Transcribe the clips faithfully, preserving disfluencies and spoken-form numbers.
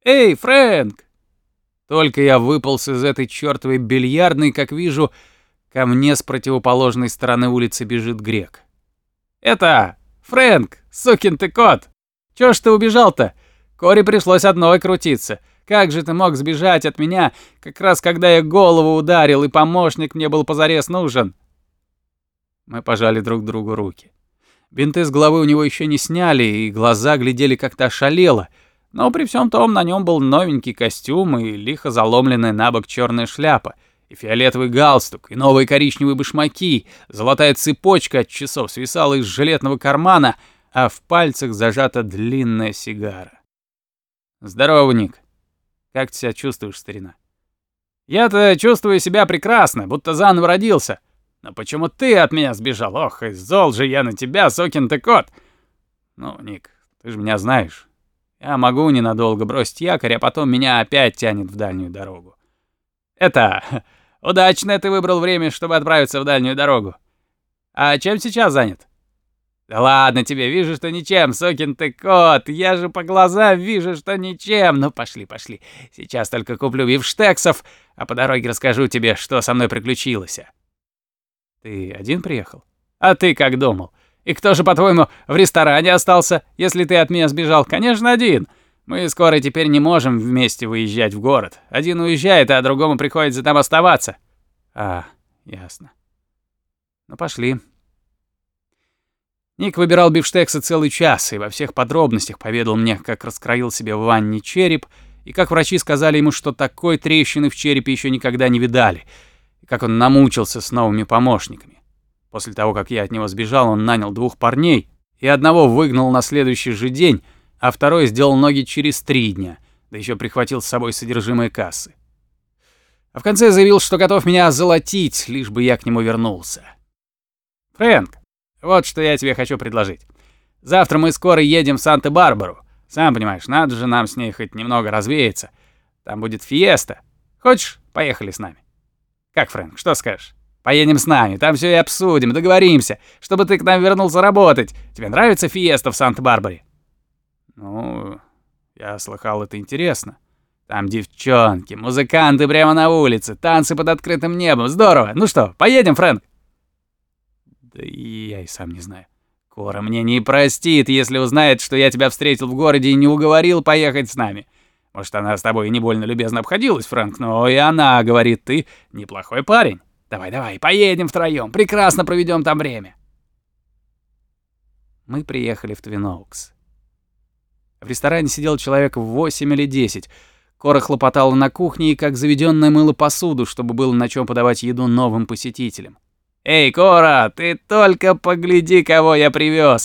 Эй, Фрэнк!» Только я выполз из этой чёртовой бильярдной, как вижу, ко мне с противоположной стороны улицы бежит грек. «Это, Фрэнк, сукин ты кот! Чё ж ты убежал-то? Кори пришлось одной крутиться. Как же ты мог сбежать от меня, как раз когда я голову ударил, и помощник мне был позарез нужен?» Мы пожали друг другу руки. Бинты с головы у него еще не сняли, и глаза глядели как-то ошалело, но при всем том на нем был новенький костюм и лихо заломленная на бок черная шляпа, и фиолетовый галстук, и новые коричневые башмаки, золотая цепочка от часов свисала из жилетного кармана, а в пальцах зажата длинная сигара. «Здорово, Ник. Как ты себя чувствуешь, старина?» «Я-то чувствую себя прекрасно, будто заново родился. Но почему ты от меня сбежал? Ох, и зол же я на тебя, сукин ты кот!» «Ну, Ник, ты же меня знаешь. Я могу ненадолго бросить якорь, а потом меня опять тянет в дальнюю дорогу. Это, удачное ты выбрал время, чтобы отправиться в дальнюю дорогу. А чем сейчас занят?» «Да ладно тебе, вижу, что ничем, сукин ты кот. Я же по глазам вижу, что ничем. Ну, пошли, пошли. Сейчас только куплю бифштексов, а по дороге расскажу тебе, что со мной приключилось». «Ты один приехал? А ты как думал? И кто же, по-твоему, в ресторане остался, если ты от меня сбежал? Конечно, один. Мы скоро теперь не можем вместе выезжать в город. Один уезжает, а другому приходится там оставаться». «А, ясно. Ну, пошли». Ник выбирал бифштексы целый час и во всех подробностях поведал мне, как раскроил себе в ванне череп, и как врачи сказали ему, что такой трещины в черепе еще никогда не видали, и как он намучился с новыми помощниками. После того, как я от него сбежал, он нанял двух парней, и одного выгнал на следующий же день, а второй сделал ноги через три дня, да еще прихватил с собой содержимое кассы. А в конце заявил, что готов меня озолотить, лишь бы я к нему вернулся. «Фрэнк, вот что я тебе хочу предложить. Завтра мы скоро едем в Санта-Барбару. Сам понимаешь, надо же нам с ней хоть немного развеяться. Там будет фиеста. Хочешь, поехали с нами? Как, Фрэнк, что скажешь? Поедем с нами, там все и обсудим, договоримся, чтобы ты к нам вернулся работать. Тебе нравится фиеста в Санта-Барбаре?» «Ну, я слыхал, это интересно. Там девчонки, музыканты прямо на улице, танцы под открытым небом. Здорово. Ну что, поедем, Фрэнк?» «Да и я и сам не знаю. Кора мне не простит, если узнает, что я тебя встретил в городе и не уговорил поехать с нами. Может, она с тобой и не больно любезно обходилась, Фрэнк, но и она говорит, ты неплохой парень. Давай-давай, поедем втроем, прекрасно проведем там время». Мы приехали в Твин Оукс. В ресторане сидел человек в восемь или десять. Кора хлопотала на кухне и, как заведённая, мыла посуду, чтобы было на чем подавать еду новым посетителям. «Эй, Кора, ты только погляди, кого я привез!»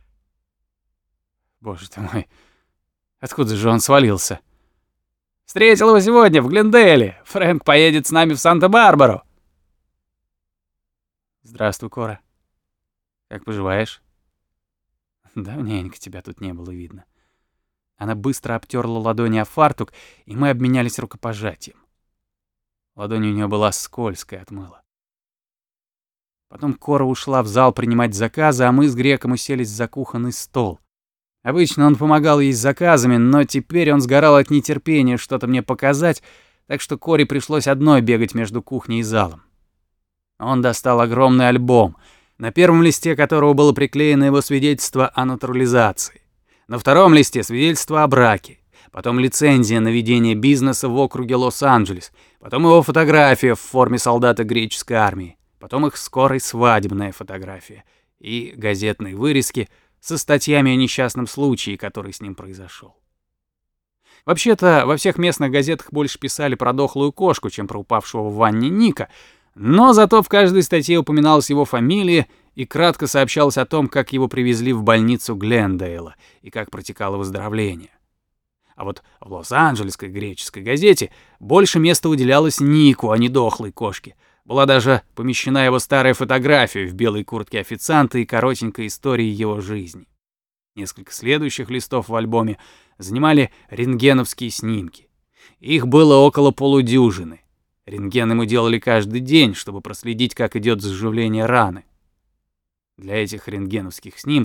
Боже ты мой, откуда же он свалился? «Встретил его сегодня в Глендейле. Фрэнк поедет с нами в Санта-Барбару». «Здравствуй, Кора. Как поживаешь?» «Давненько тебя тут не было видно». Она быстро обтерла ладони о фартук, и мы обменялись рукопожатием. Ладонь у нее была скользкая от мыла. Потом Кора ушла в зал принимать заказы, а мы с Греком уселись за кухонный стол. Обычно он помогал ей с заказами, но теперь он сгорал от нетерпения что-то мне показать, так что Коре пришлось одной бегать между кухней и залом. Он достал огромный альбом, на первом листе которого было приклеено его свидетельство о натурализации, на втором листе свидетельство о браке, потом лицензия на ведение бизнеса в округе Лос-Анджелес, потом его фотография в форме солдата греческой армии, потом их скорой свадебная фотография и газетные вырезки со статьями о несчастном случае, который с ним произошел. Вообще-то, во всех местных газетах больше писали про дохлую кошку, чем про упавшего в ванне Ника, но зато в каждой статье упоминалась его фамилия и кратко сообщалось о том, как его привезли в больницу Глендейла и как протекало выздоровление. А вот в Лос-Анджелесской греческой газете больше места уделялось Нику, а не дохлой кошке. Была даже помещена его старая фотография в белой куртке официанта и коротенькая история его жизни. Несколько следующих листов в альбоме занимали рентгеновские снимки. Их было около полудюжины. Рентген ему делали каждый день, чтобы проследить, как идет заживление раны. Для этих рентгеновских снимков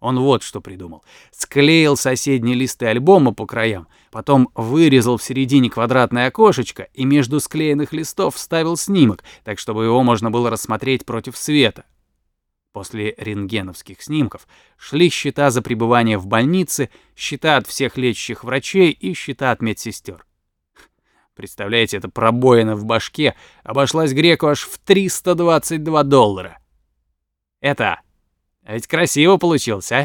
Он вот что придумал. Склеил соседние листы альбома по краям, потом вырезал в середине квадратное окошечко и между склеенных листов вставил снимок, так чтобы его можно было рассмотреть против света. После рентгеновских снимков шли счета за пребывание в больнице, счета от всех лечащих врачей и счета от медсестер. Представляете, эта пробоина в башке обошлась Греку аж в триста двадцать два доллара. Это... А ведь красиво получилось, а?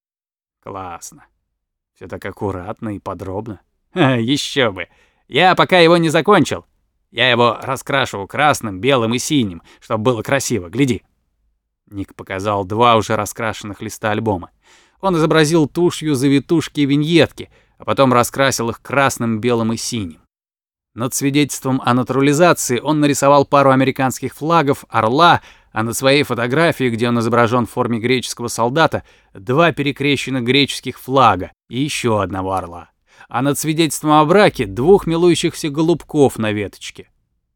Классно. Все так аккуратно и подробно. Ха, еще бы. Я пока его не закончил. Я его раскрашу красным, белым и синим, чтобы было красиво. Гляди. Ник показал два уже раскрашенных листа альбома. Он изобразил тушью завитушки и виньетки, а потом раскрасил их красным, белым и синим. Над свидетельством о натурализации он нарисовал пару американских флагов, орла, а на своей фотографии, где он изображен в форме греческого солдата, два перекрещенных греческих флага и еще одного орла. А над свидетельством о браке двух милующихся голубков на веточке.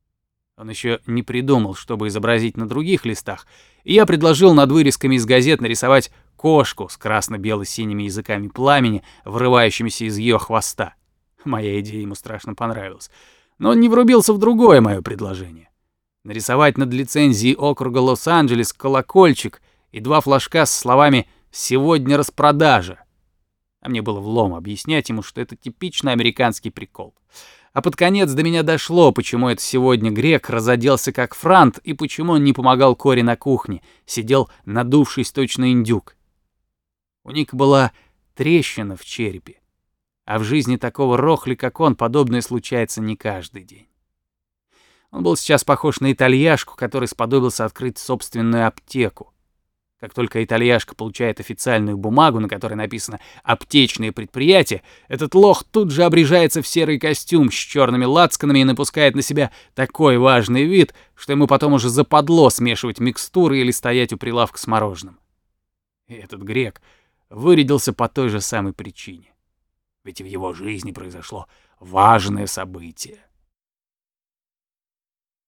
Он еще не придумал, чтобы изобразить на других листах, и я предложил над вырезками из газет нарисовать кошку с красно-бело-синими языками пламени, вырывающимися из ее хвоста. Моя идея ему страшно понравилась. Но он не врубился в другое мое предложение. Нарисовать над лицензией округа Лос-Анджелес колокольчик и два флажка с словами «Сегодня распродажа». А мне было влом объяснять ему, что это типичный американский прикол. А под конец до меня дошло, почему это сегодня Грек разоделся как франт и почему он не помогал Коре на кухне, сидел надувшись точно индюк. У Ника была трещина в черепе. А в жизни такого рохли, как он, подобное случается не каждый день. Он был сейчас похож на итальяшку, который сподобился открыть собственную аптеку. Как только итальяшка получает официальную бумагу, на которой написано «аптечное предприятие», этот лох тут же обрежается в серый костюм с черными лацканами и напускает на себя такой важный вид, что ему потом уже западло смешивать микстуры или стоять у прилавка с мороженым. И этот Грек вырядился по той же самой причине. Ведь в его жизни произошло важное событие.